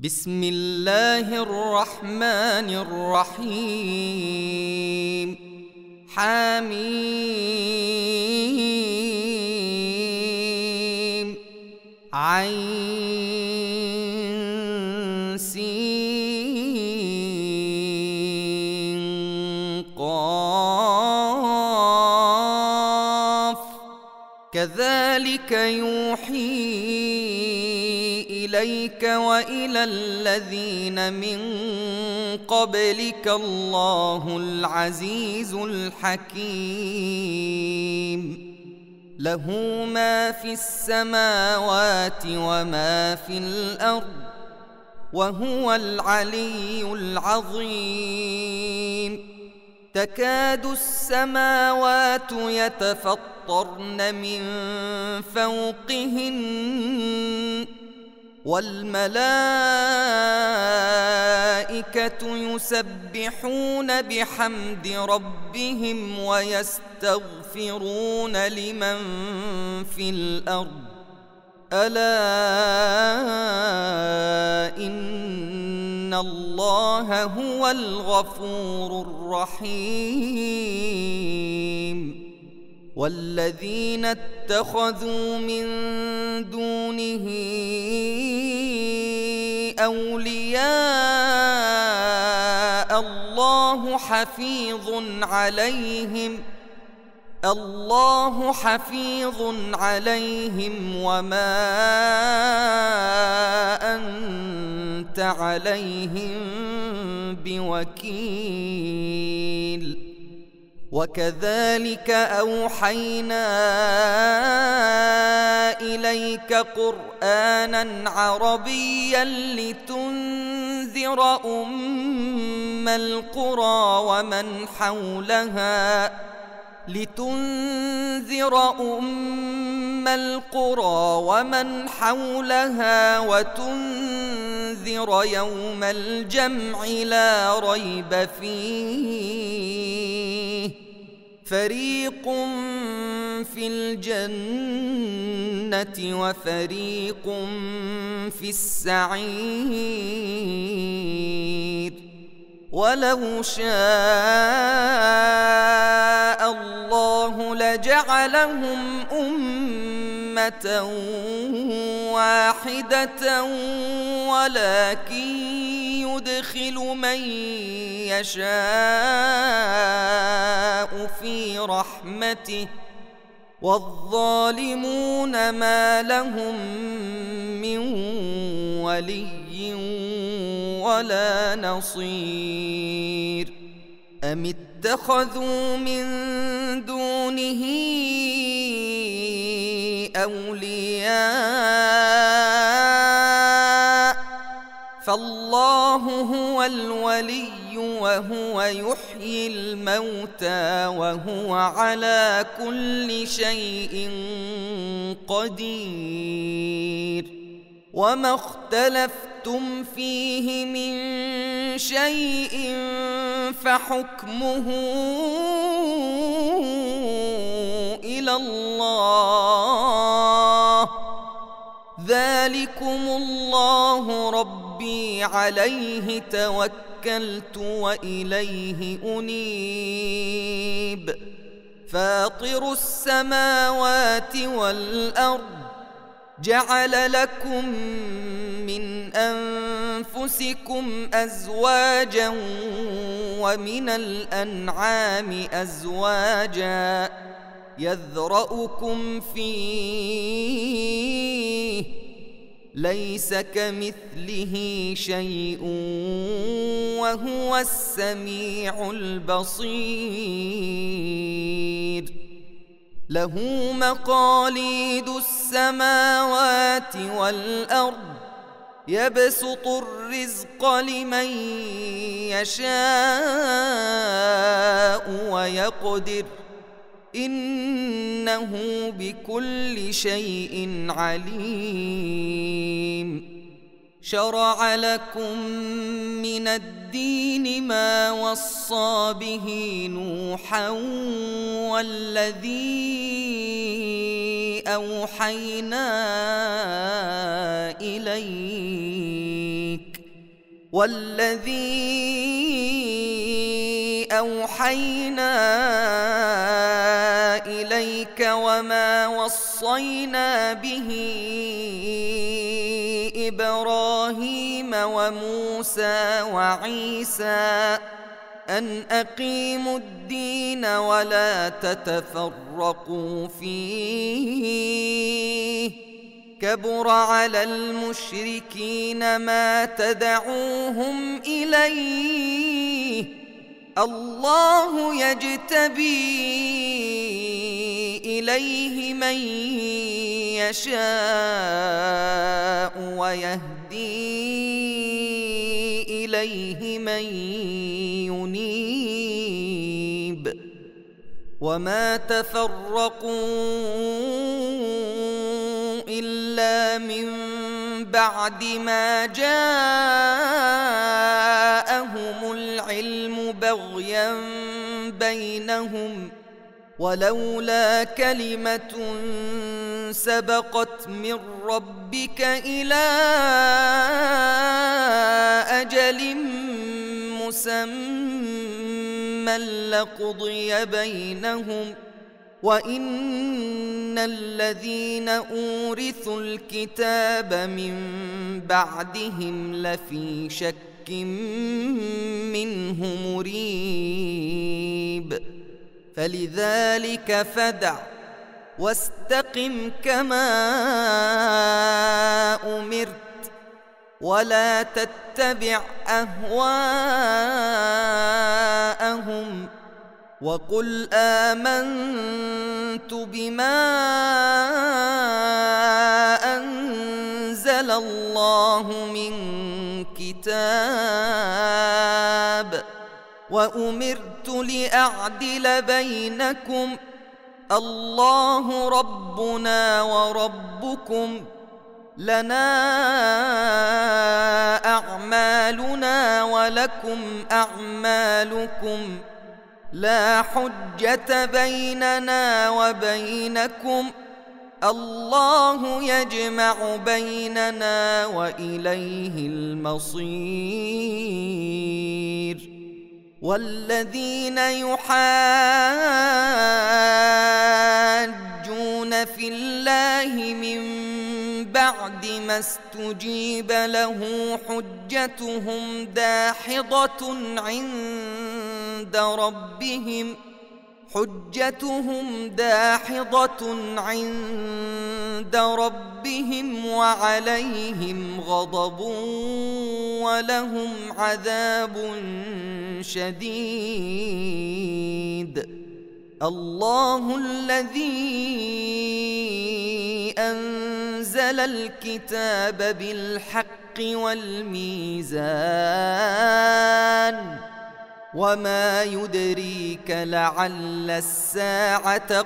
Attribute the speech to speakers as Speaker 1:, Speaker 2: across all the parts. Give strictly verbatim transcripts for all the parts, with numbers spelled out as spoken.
Speaker 1: بسم الله الرحمن الرحيم حميم عين سين قاف كذلك يوحي إليك وإلى الذين من قبلك الله العزيز الحكيم له ما في السماوات وما في الأرض وهو العلي العظيم تكاد السماوات يتفطرن من فوقهن والملائكة يسبحون بحمد ربهم ويستغفرون لمن في الأرض ألا إن الله هو الغفور الرحيم والذين اتخذوا من دونه أولياء الله حفيظ عليهم الله حفيظ عليهم وما أنت عليهم بوكيل وكذلك أوحينا إليك قرآنا عربيا لتنذر أم القرى ومن حولها لتنذر أم القرى ومن حولها وتنذر يوم الجمع لا ريب فيه فريق في الجنة وفريق في السعير ولو شاء الله لجعلهم أمة واحدة ولكن يدخل من يشاء في رحمته والظالمون ما لهم من ولي ولا نصير أم اتخذوا من دونه أولياء فالله هو الولي وهو يحيي الموتى وهو على كل شيء قدير وما اختلفتم فيه من شيء فحكمه إلى الله ذلكم الله ربي عليه توكلت وإليه أنيب فاطر السماوات والأرض جعل لكم من أنفسكم أزواجا ومن الأنعام أزواجا يذرأكم فيه ليس كمثله شيء وهو السميع البصير له مقاليد السماوات والأرض يبسط الرزق لمن يشاء ويقدر إنه بكل شيء عليم شرع لكم من الدين ما وصى به نوحا والذي أوحينا إليك والذي أوحينا إليك وما وصينا به إبراهيم وموسى وعيسى أن أقيموا الدين ولا تتفرقوا فيه كبر على المشركين ما تدعوهم إليه الله يجتبي إليه من يشاء ويهدي إليه من ينيب وما تفرقوا إلا من بعد ما جاءهم العلم بغيا بينهم ولولا كلمة سبقت من ربك إلى أجل مسمى لقضي بينهم وإن الذين أورثوا الكتاب من بعدهم لفي شك منه مريب فلذلك فادع واستقم كما أمرت ولا تتبع أهواءهم وقل آمنت بما أنزل الله من كتاب وأمرت لأعدل بينكم الله ربنا وربكم لنا أعمالنا ولكم أعمالكم لا حجة بيننا وبينكم الله يجمع بيننا وإليه المصير والذين يحاجون في الله من بعد ما استجيب له حجتهم داحضة عند ربهم حجتهم داحضة عند ربهم وعليهم غضب ولهم عذاب شديد الله الذي أنزل الكتاب بالحق والميزان وما يدريك لعل الساعة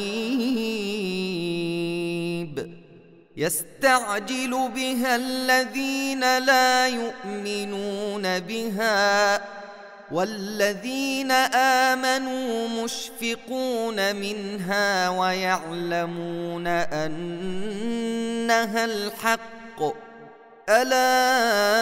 Speaker 1: قريب يستعجل بها الذين لا يؤمنون بها والذين آمنوا مشفقون منها ويعلمون أنها الحق ألا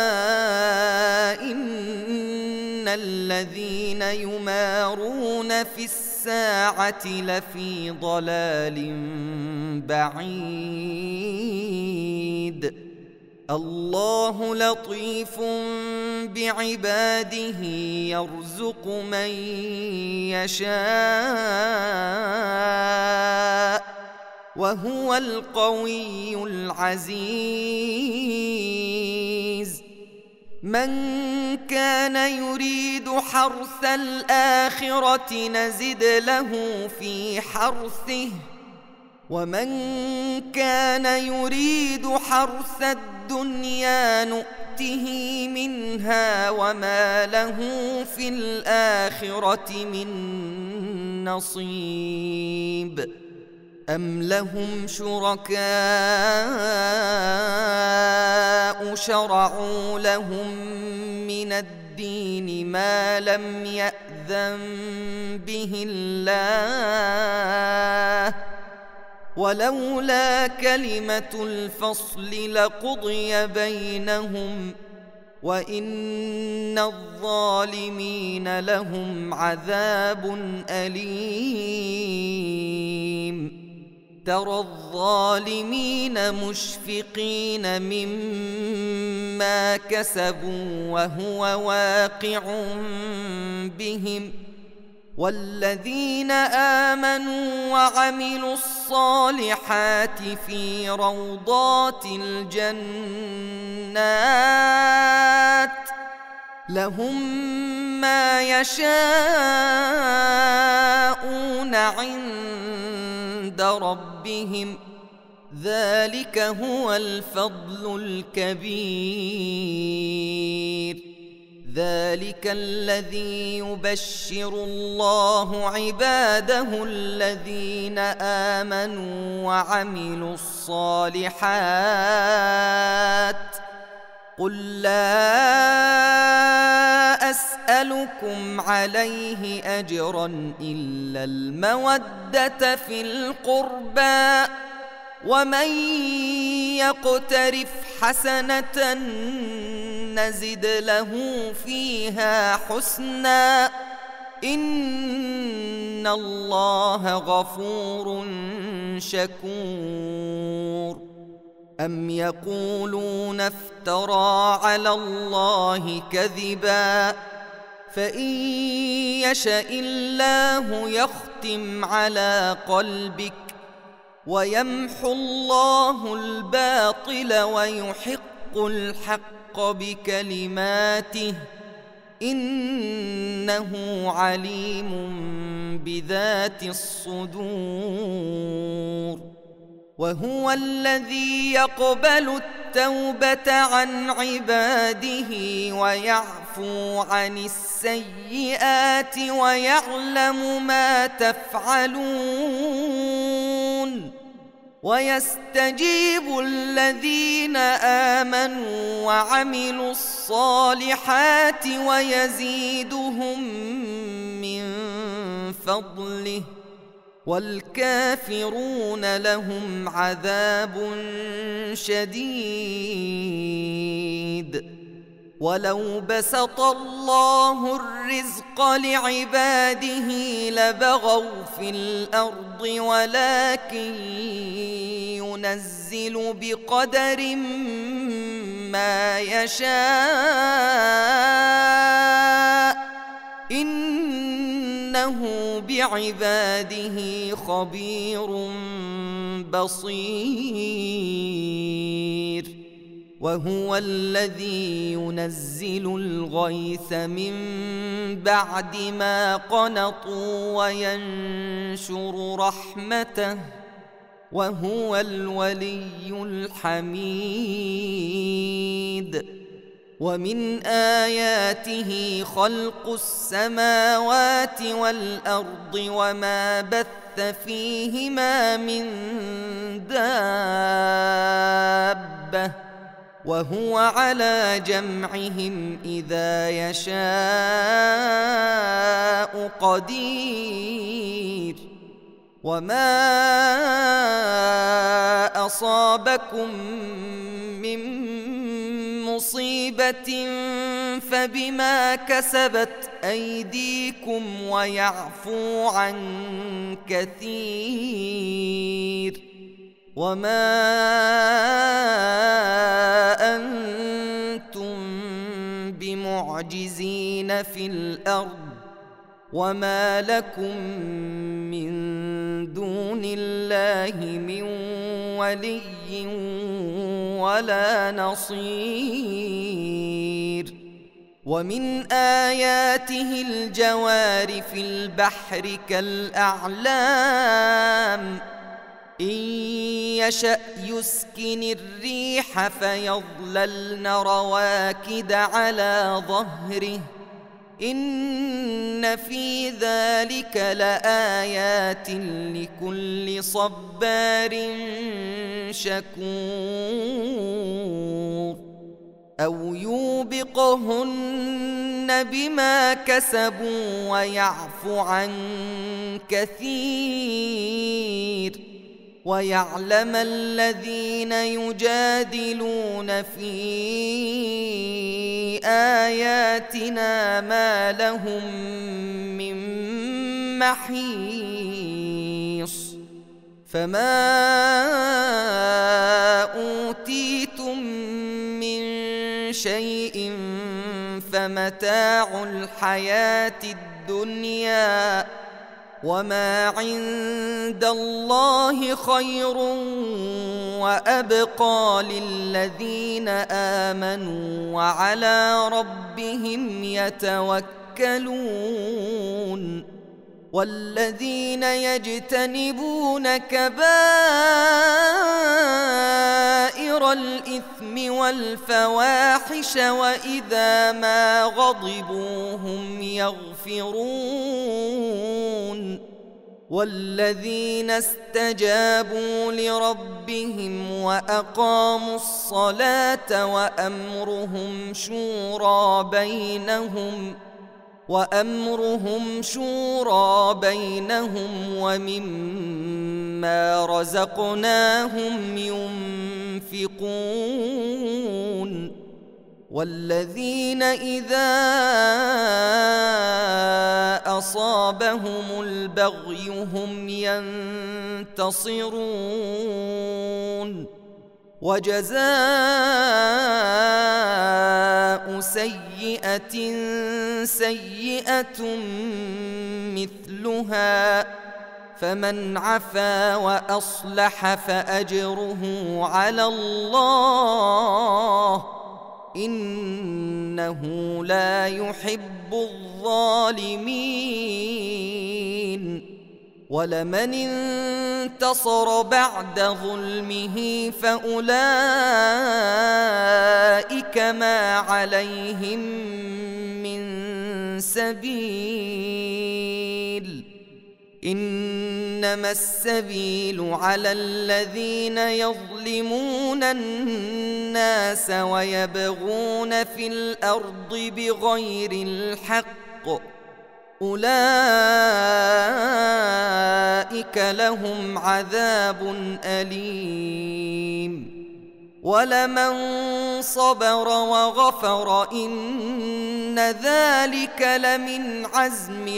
Speaker 1: إن الذين يمارون في الساعة لفي ضلال بعيد الله لطيف بعباده يرزق من يشاء وهو القوي العزيز من كان يريد حرث الآخرة نزد له في حرثه ومن كان يريد حرث الدنيا نؤته منها وما له في الآخرة من نصيب أم لهم شركاء شرعوا لهم من الدين ما لم يأذن به الله ولولا كلمة الفصل لقضي بينهم وإن الظالمين لهم عذاب أليم ترى الظالمين مشفقين مما كسبوا وهو واقع بهم والذين آمنوا وعملوا الصالحات في روضات الجنات لهم ما يشاءون عند ربهم ذلك هو الفضل الكبير ذلك الذي يبشر الله عباده الذين آمنوا وعملوا الصالحات قل لا أسألكم عليه أجرا إلا المودة في القربى ومن يقترف حسنة نزد له فيها حسنا إن الله غفور شكور أم يقولون افترى على الله كذبا فإن يشأ الله يختم على قلبك ويمحو الله الباطل ويحق الحق بكلماته إنه عليم بذات الصدور وهو الذي يقبل التوبة عن عباده ويعفو عن السيئات ويعلم ما تفعلون ويستجيب الذين آمنوا وعملوا الصالحات ويزيدهم من فضله والكافرون لهم عذاب شديد ولو بسط الله الرزق لعباده لبغوا في الأرض ولكن ينزل بقدر ما يشاء إنه بعباده خبير بصير وهو الذي ينزل الغيث من بعد ما قنطوا وينشر رحمته وهو الولي الحميد ومن آياته خلق السماوات والأرض وما بث فيهما من دابة وهو على جمعهم إذا يشاء قدير وما أصابكم من مصيبة فبما كسبت أيديكم ويعفو عن كثير وما أنتم بمعجزين في الأرض وما لكم من دون الله من ولي ولا نصير ومن آياته الجوار في البحر كالأعلام إن يشأ يسكن الريح فيظللن رواكد على ظهره إن في ذلك لآيات لكل صبار شكور أو يوبقهن بما كسبوا ويعفو عن كثير ويعلم الذين يجادلون في بآياتنا ما لهم من محيص فما أوتيتم من شيء فمتاع الحياة الدنيا وما عند الله خير وأبقى للذين آمنوا وعلى ربهم يتوكلون والذين يجتنبون كبائر الإثم والفواحش وإذا ما غضبوا هم يغفرون والذين استجابوا لربهم وأقاموا الصلاة وأمرهم شورى بينهم وأمرهم شورى بينهم ومما رزقناهم ينفقون والذين إذا أصابهم البغي هم ينتصرون وجزاء سيئة سيئة مثلها فمن عفا وأصلح فأجره على الله إنه لا يحب الظالمين ولمن انتصر بعد ظلمه فأولئك ما عليهم من سبيل إنما السبيل على الذين يظلمون الناس ويبغون في الأرض بغير الحق أولئك لهم عذاب أليم ولمن صبر وغفر إن ذلك لمن عزم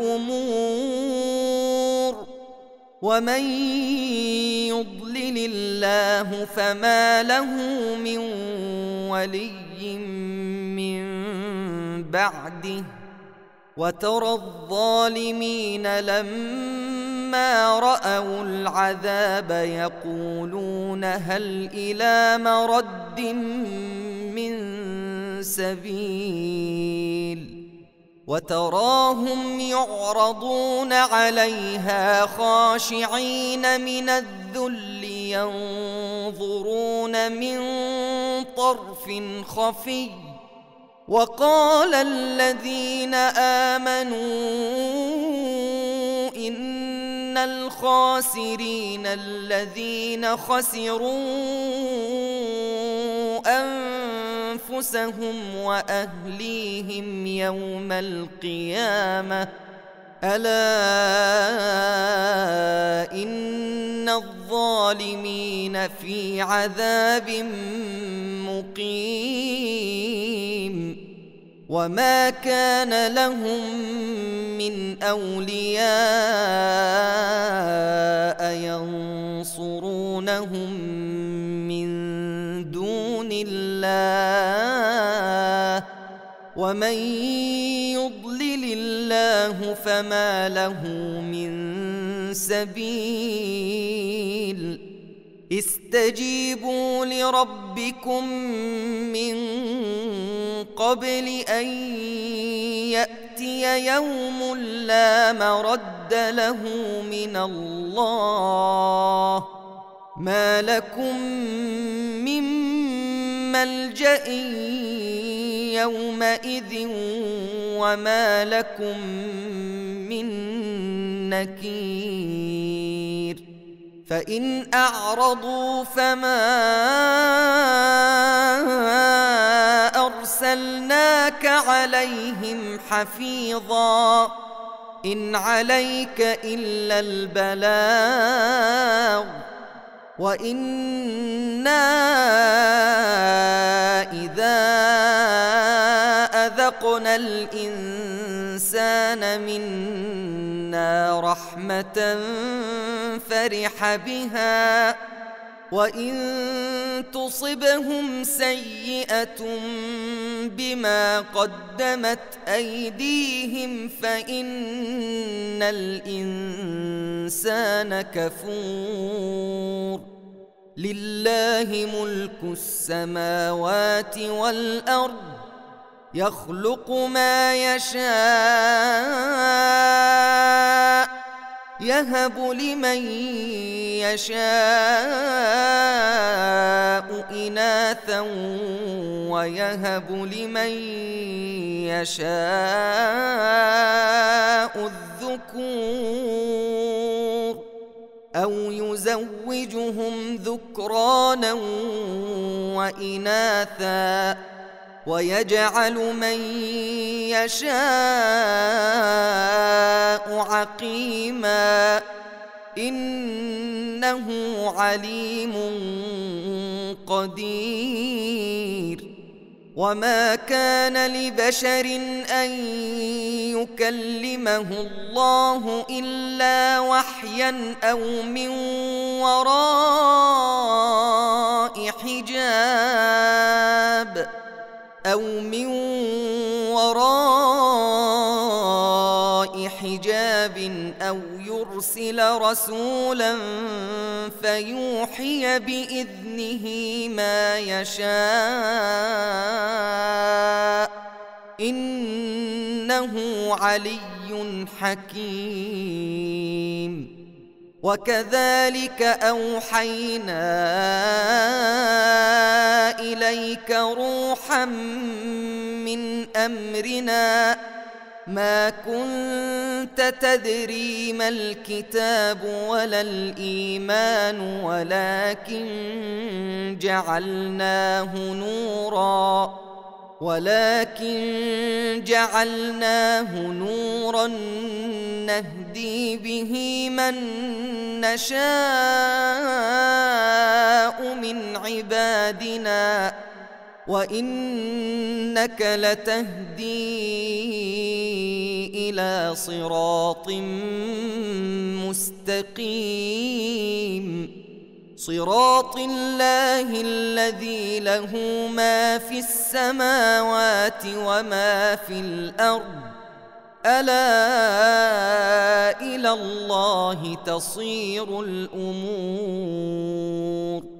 Speaker 1: الأمور ومن يضلل الله فما له من ولي من بعده وترى الظالمين لما رأوا العذاب يقولون هل إلى مرد من سبيل وتراهم يعرضون عليها خاشعين من الذل ينظرون من طرف خفي وقال الذين آمنوا إن الخاسرين الذين خسروا أنفسهم وأهليهم يوم القيامة ألا إن الظالمين في عذاب مقيم وما كان لهم من أولياء ينصرونهم من دون الله ومن يضلل الله فما له من سبيل استجيبوا لربكم من قبل أن يأتي يوم لا مرد له من الله ما لكم من ملجأ يومئذ وما لكم من نكير فإن أعرضوا فما أرسلناك عليهم حفيظا إن عليك إلا البلاغ وإنا إذا أذقنا الإنسان منا رحمة فرح بها وإن تصبهم سيئة بما قدمت أيديهم فإن الإنسان كفور لله ملك السماوات والأرض يخلق ما يشاء يهب لمن يشاء إناثا ويهب لمن يشاء الذكور أو يزوجهم ذكرانا وإناثا ويجعل من يشاء عقيما إنه عليم قدير وما كان لبشر أن يكلمه الله إلا وحيا أو من وراء حجاب أو من وراء حجاب أو يرسل رسولا فيوحي بإذنه ما يشاء إنه علي حكيم وكذلك أوحينا إليك روحا من أمرنا ما كنت تدري ما الكتاب ولا الإيمان ولكن جعلناه نورا ولكن جعلناه نورا نهدي به من نشاء من عبادنا وإنك لتهدي إلى صراط مستقيم صراط الله الذي له ما في السماوات وما في الأرض ألا إلى الله تصير الأمور